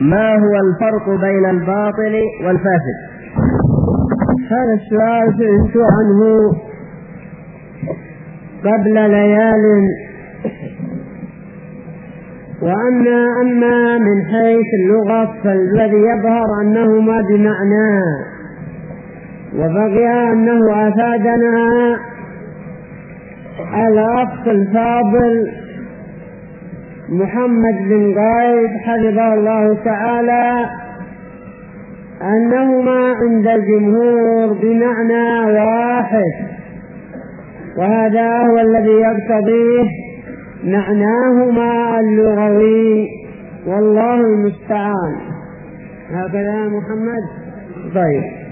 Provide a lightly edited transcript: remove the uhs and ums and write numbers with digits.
ما هو الفرق بين الباطل والفاسد؟ هذا السؤال سئلت عنه قبل ليال، أما من حيث اللغة فالذي يظهر أنهما بمعنى، وبقي أنه أفادنا الأخ الفاضل محمد بن قايد حفظه الله تعالى أنهما عند الجمهور بمعنى واحد، وهذا هو الذي يقتضيه معناهما اللغوي، والله المستعان. هكذا محمد. طيب.